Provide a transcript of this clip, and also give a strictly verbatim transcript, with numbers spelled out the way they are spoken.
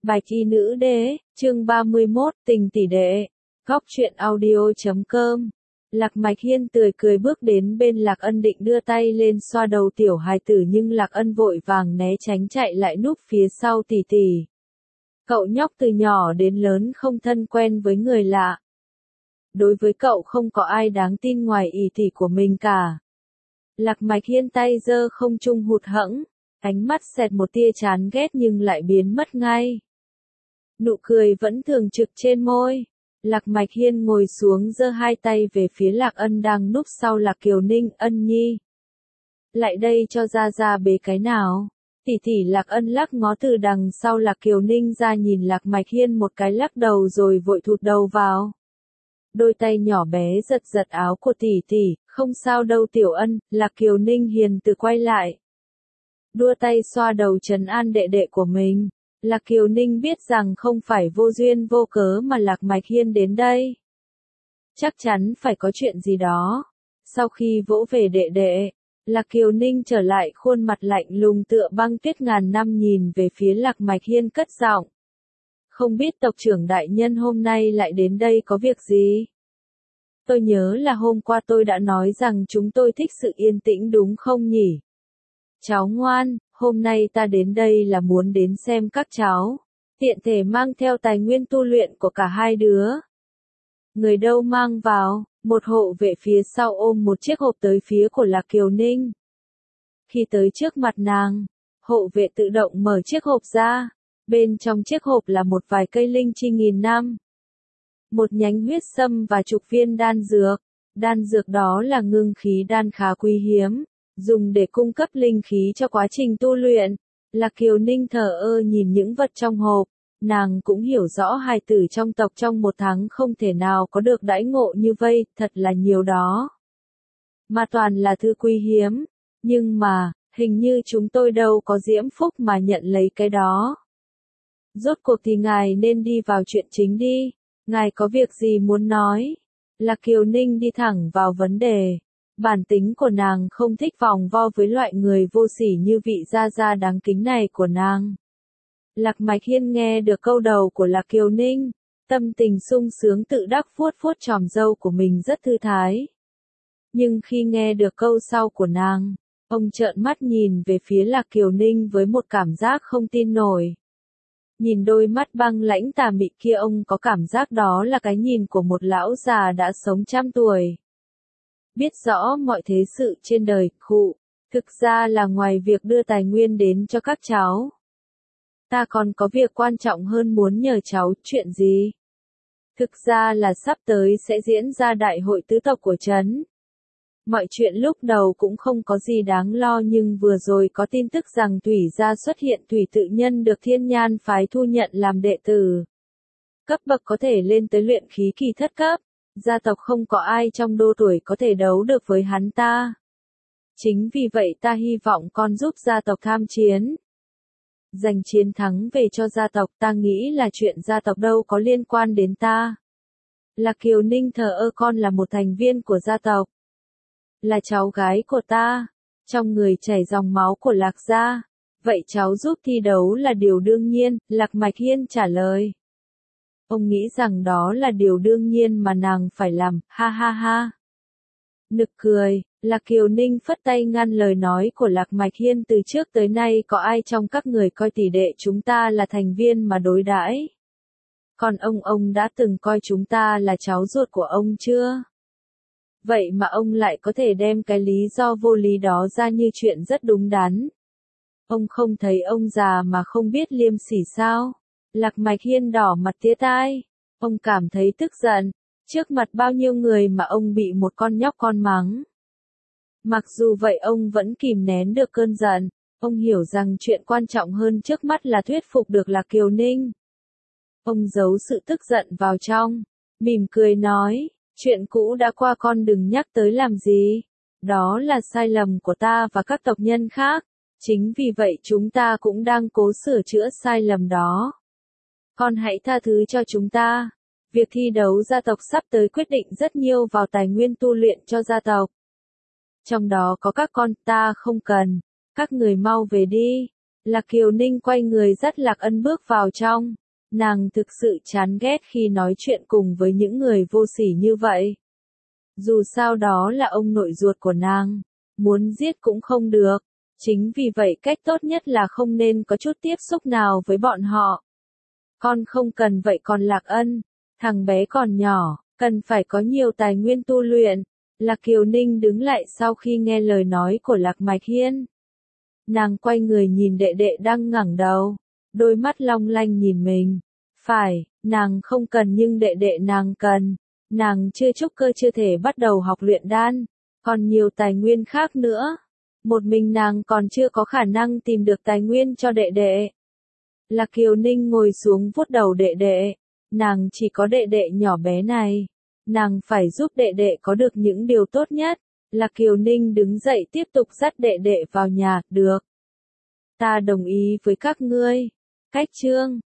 Bạch y nữ đế, chương ba mươi mốt, tình tỷ đệ. Góc truyện audio.com. Lạc Mạch Hiên tươi cười bước đến bên Lạc Ân định đưa tay lên xoa đầu tiểu hài tử nhưng Lạc Ân vội vàng né tránh chạy lại núp phía sau tỷ tỷ. Cậu nhóc từ nhỏ đến lớn không thân quen với người lạ. Đối với cậu không có ai đáng tin ngoài ỷ tỷ của mình cả. Lạc Mạch Hiên tay giơ không trung hụt hẫng, ánh mắt xẹt một tia chán ghét nhưng lại biến mất ngay. Nụ cười vẫn thường trực trên môi. Lạc Mạch Hiên ngồi xuống giơ hai tay về phía Lạc Ân đang núp sau Lạc Kiều Ninh. Ân nhi, lại đây cho ra ra bế cái nào. Tỷ tỷ Lạc Ân lắc ngó từ đằng sau Lạc Kiều Ninh ra nhìn Lạc Mạch Hiên một cái lắc đầu rồi vội thụt đầu vào. Đôi tay nhỏ bé giật giật áo của tỷ tỷ, không sao đâu Tiểu Ân. Lạc Kiều Ninh hiền từ quay lại, đua tay xoa đầu trấn an đệ đệ của mình. Lạc Kiều Ninh biết rằng không phải vô duyên vô cớ mà Lạc Mạch Hiên đến đây. Chắc chắn phải có chuyện gì đó. Sau khi vỗ về đệ đệ, Lạc Kiều Ninh trở lại khuôn mặt lạnh lùng tựa băng tuyết ngàn năm nhìn về phía Lạc Mạch Hiên cất giọng. Không biết tộc trưởng đại nhân hôm nay lại đến đây có việc gì? Tôi nhớ là hôm qua tôi đã nói rằng chúng tôi thích sự yên tĩnh đúng không nhỉ? Cháu ngoan, hôm nay ta đến đây là muốn đến xem các cháu, tiện thể mang theo tài nguyên tu luyện của cả hai đứa. Người đâu mang vào, một hộ vệ phía sau ôm một chiếc hộp tới phía của Lạc Kiều Ninh. Khi tới trước mặt nàng, hộ vệ tự động mở chiếc hộp ra, bên trong chiếc hộp là một vài cây linh chi nghìn năm. Một nhánh huyết sâm và chục viên đan dược, đan dược đó là ngưng khí đan khá quý hiếm, dùng để cung cấp linh khí cho quá trình tu luyện. Lạc Kiều Ninh thờ ơ nhìn những vật trong hộp, nàng cũng hiểu rõ hài tử trong tộc trong một tháng không thể nào có được đãi ngộ như vây, thật là nhiều đó. Mà toàn là thứ quý hiếm, nhưng mà, hình như chúng tôi đâu có diễm phúc mà nhận lấy cái đó. Rốt cuộc thì ngài nên đi vào chuyện chính đi, ngài có việc gì muốn nói? Lạc Kiều Ninh đi thẳng vào vấn đề. Bản tính của nàng không thích vòng vo với loại người vô sỉ như vị gia gia đáng kính này của nàng. Lạc Mạch Hiên nghe được câu đầu của Lạc Kiều Ninh, tâm tình sung sướng tự đắc vuốt vuốt chòm râu của mình rất thư thái. Nhưng khi nghe được câu sau của nàng, ông trợn mắt nhìn về phía Lạc Kiều Ninh với một cảm giác không tin nổi. Nhìn đôi mắt băng lãnh tà mị kia ông có cảm giác đó là cái nhìn của một lão già đã sống trăm tuổi. Biết rõ mọi thế sự trên đời, khụ, thực ra là ngoài việc đưa tài nguyên đến cho các cháu. Ta còn có việc quan trọng hơn muốn nhờ cháu, chuyện gì? Thực ra là sắp tới sẽ diễn ra đại hội tứ tộc của trấn. Mọi chuyện lúc đầu cũng không có gì đáng lo nhưng vừa rồi có tin tức rằng Thủy gia xuất hiện Thủy tự nhân được Thiên Nhan phái thu nhận làm đệ tử. Cấp bậc có thể lên tới luyện khí kỳ thất cấp. Gia tộc không có ai trong đô tuổi có thể đấu được với hắn ta. Chính vì vậy ta hy vọng con giúp gia tộc tham chiến. Giành chiến thắng về cho gia tộc, ta nghĩ là chuyện gia tộc đâu có liên quan đến ta. Lạc Kiều Ninh thờ ơ, con là một thành viên của gia tộc. Là cháu gái của ta. Trong người chảy dòng máu của Lạc gia. Vậy cháu giúp thi đấu là điều đương nhiên, Lạc Mạch Hiên trả lời. Ông nghĩ rằng đó là điều đương nhiên mà nàng phải làm, ha ha ha. Nực cười, Lạc Kiều Ninh phất tay ngăn lời nói của Lạc Mạch Hiên. Từ trước tới nay có ai trong các người coi tỷ đệ chúng ta là thành viên mà đối đãi? Còn ông ông đã từng coi chúng ta là cháu ruột của ông chưa? Vậy mà ông lại có thể đem cái lý do vô lý đó ra như chuyện rất đúng đắn. Ông không thấy ông già mà không biết liêm sỉ sao? Lạc Mạch Hiên đỏ mặt tía tai. Ông cảm thấy tức giận. Trước mặt bao nhiêu người mà ông bị một con nhóc con mắng. Mặc dù vậy ông vẫn kìm nén được cơn giận. Ông hiểu rằng chuyện quan trọng hơn trước mắt là thuyết phục được Lạc Kiều Ninh. Ông giấu sự tức giận vào trong, mỉm cười nói, chuyện cũ đã qua con đừng nhắc tới làm gì. Đó là sai lầm của ta và các tộc nhân khác. Chính vì vậy chúng ta cũng đang cố sửa chữa sai lầm đó. Con hãy tha thứ cho chúng ta. Việc thi đấu gia tộc sắp tới quyết định rất nhiều vào tài nguyên tu luyện cho gia tộc. Trong đó có các con, ta không cần. Các người mau về đi. Lạc Kiều Ninh quay người dắt Lạc Ân bước vào trong. Nàng thực sự chán ghét khi nói chuyện cùng với những người vô sỉ như vậy. Dù sao đó là ông nội ruột của nàng, muốn giết cũng không được. Chính vì vậy cách tốt nhất là không nên có chút tiếp xúc nào với bọn họ. Con không cần vậy còn Lạc Ân, thằng bé còn nhỏ, cần phải có nhiều tài nguyên tu luyện. Lạc Kiều Ninh đứng lại sau khi nghe lời nói của Lạc Mạch Hiên. Nàng quay người nhìn đệ đệ đang ngẩng đầu, đôi mắt long lanh nhìn mình. Phải, nàng không cần nhưng đệ đệ nàng cần. Nàng chưa trúc cơ chưa thể bắt đầu học luyện đan, còn nhiều tài nguyên khác nữa. Một mình nàng còn chưa có khả năng tìm được tài nguyên cho đệ đệ. Lạc Kiều Ninh ngồi xuống vuốt đầu đệ đệ. Nàng chỉ có đệ đệ nhỏ bé này. Nàng phải giúp đệ đệ có được những điều tốt nhất. Lạc Kiều Ninh đứng dậy tiếp tục dắt đệ đệ vào nhà, được. Ta đồng ý với các ngươi. Cách chương